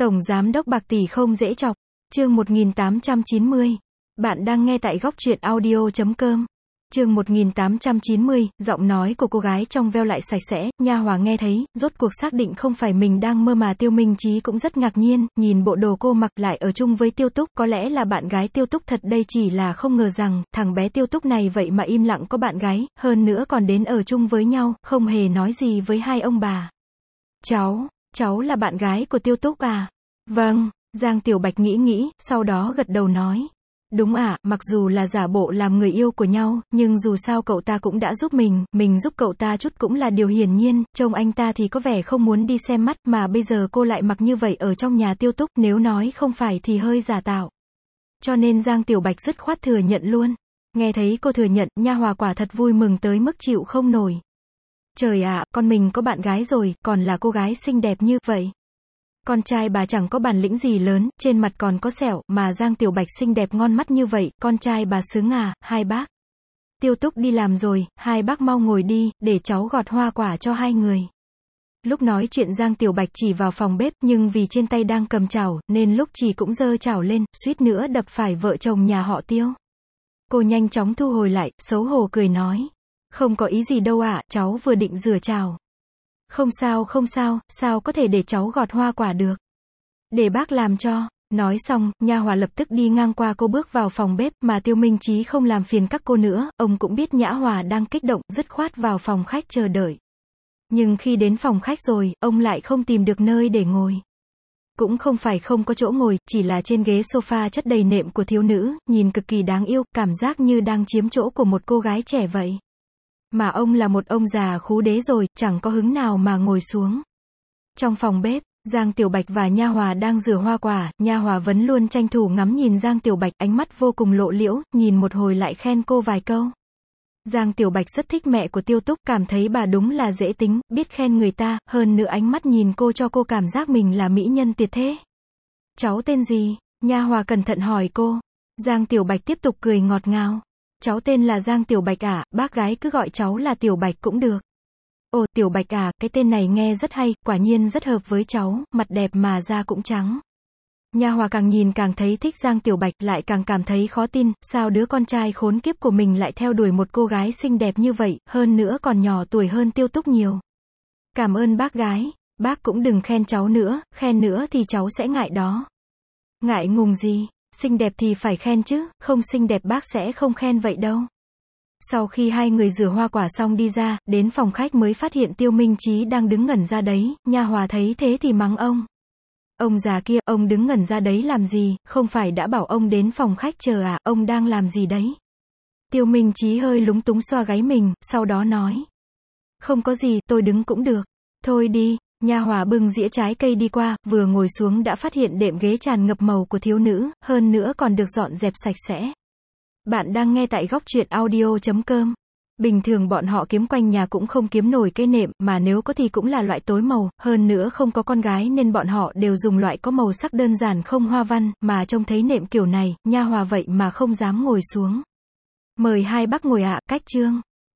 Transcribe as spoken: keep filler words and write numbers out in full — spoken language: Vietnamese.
Tổng Giám đốc bạc tỷ không dễ chọc. Chương một nghìn tám trăm chín mươi. Bạn đang nghe tại góc truyện audio chấm com. Chương một nghìn tám trăm chín mươi, giọng nói của cô gái trong veo lại sạch sẽ, Nha Hòa nghe thấy, rốt cuộc xác định không phải mình đang mơ mà Tiêu Minh Chí cũng rất ngạc nhiên, nhìn bộ đồ cô mặc lại ở chung với Tiêu Túc, có lẽ là bạn gái Tiêu Túc thật đây chỉ là không ngờ rằng, thằng bé Tiêu Túc này vậy mà im lặng có bạn gái, hơn nữa còn đến ở chung với nhau, không hề nói gì với hai ông bà. Cháu, cháu là bạn gái của Tiêu Túc à? Vâng, Giang Tiểu Bạch nghĩ nghĩ, sau đó gật đầu nói. Đúng ạ, à, mặc dù là giả bộ làm người yêu của nhau, nhưng dù sao cậu ta cũng đã giúp mình, mình giúp cậu ta chút cũng là điều hiển nhiên, trông anh ta thì có vẻ không muốn đi xem mắt, mà bây giờ cô lại mặc như vậy ở trong nhà Tiêu Túc, nếu nói không phải thì hơi giả tạo. Cho nên Giang Tiểu Bạch dứt khoát thừa nhận luôn. Nghe thấy cô thừa nhận, Nha Hòa quả thật vui mừng tới mức chịu không nổi. Trời ạ, à, con mình có bạn gái rồi, còn là cô gái xinh đẹp như vậy. Con trai bà chẳng có bản lĩnh gì lớn, trên mặt còn có sẹo, mà Giang Tiểu Bạch xinh đẹp ngon mắt như vậy, con trai bà sướng à, hai bác. Tiêu Túc đi làm rồi, hai bác mau ngồi đi, để cháu gọt hoa quả cho hai người. Lúc nói chuyện Giang Tiểu Bạch chỉ vào phòng bếp, nhưng vì trên tay đang cầm chảo, nên lúc chỉ cũng giơ chảo lên, suýt nữa đập phải vợ chồng nhà họ Tiêu. Cô nhanh chóng thu hồi lại, xấu hổ cười nói. Không có ý gì đâu ạ, à, cháu vừa định rửa chảo. Không sao không sao, sao có thể để cháu gọt hoa quả được. Để bác làm cho. Nói xong, Nha Hòa lập tức đi ngang qua cô bước vào phòng bếp, mà Tiêu Minh Chí không làm phiền các cô nữa, ông cũng biết Nhã Hòa đang kích động, dứt khoát vào phòng khách chờ đợi. Nhưng khi đến phòng khách rồi, ông lại không tìm được nơi để ngồi. Cũng không phải không có chỗ ngồi, chỉ là trên ghế sofa chất đầy nệm của thiếu nữ, nhìn cực kỳ đáng yêu, cảm giác như đang chiếm chỗ của một cô gái trẻ vậy. Mà ông là một ông già khú đế rồi, chẳng có hứng nào mà ngồi xuống. Trong phòng bếp, Giang Tiểu Bạch và Nha Hòa đang rửa hoa quả, Nha Hòa vẫn luôn tranh thủ ngắm nhìn Giang Tiểu Bạch, ánh mắt vô cùng lộ liễu, nhìn một hồi lại khen cô vài câu. Giang Tiểu Bạch rất thích mẹ của Tiêu Túc, cảm thấy bà đúng là dễ tính, biết khen người ta, hơn nữa ánh mắt nhìn cô cho cô cảm giác mình là mỹ nhân tuyệt thế. Cháu tên gì? Nha Hòa cẩn thận hỏi cô. Giang Tiểu Bạch tiếp tục cười ngọt ngào. Cháu tên là Giang Tiểu Bạch à, bác gái cứ gọi cháu là Tiểu Bạch cũng được. Ồ, Tiểu Bạch à, cái tên này nghe rất hay, quả nhiên rất hợp với cháu, mặt đẹp mà da cũng trắng. Nha Hòa càng nhìn càng thấy thích Giang Tiểu Bạch, lại càng cảm thấy khó tin, sao đứa con trai khốn kiếp của mình lại theo đuổi một cô gái xinh đẹp như vậy, hơn nữa còn nhỏ tuổi hơn Tiêu Túc nhiều. Cảm ơn bác gái, bác cũng đừng khen cháu nữa, khen nữa thì cháu sẽ ngại đó. Ngại ngùng gì? Xinh đẹp thì phải khen chứ, không xinh đẹp bác sẽ không khen vậy đâu. Sau khi hai người rửa hoa quả xong đi ra, đến phòng khách mới phát hiện Tiêu Minh Chí đang đứng ngẩn ra đấy, Nha Hòa thấy thế thì mắng ông. Ông già kia, ông đứng ngẩn ra đấy làm gì, không phải đã bảo ông đến phòng khách chờ à, ông đang làm gì đấy? Tiêu Minh Chí hơi lúng túng xoa gáy mình, sau đó nói. Không có gì, tôi đứng cũng được. Thôi đi. Nha Hòa bưng dĩa trái cây đi qua, vừa ngồi xuống đã phát hiện đệm ghế tràn ngập màu của thiếu nữ, hơn nữa còn được dọn dẹp sạch sẽ. Bạn đang nghe tại góc truyện audio chấm com. Bình thường bọn họ kiếm quanh nhà cũng không kiếm nổi cái nệm, mà nếu có thì cũng là loại tối màu, hơn nữa không có con gái nên bọn họ đều dùng loại có màu sắc đơn giản không hoa văn, mà trông thấy nệm kiểu này, Nha Hòa vậy mà không dám ngồi xuống. Mời hai bác ngồi ạ, cách chương.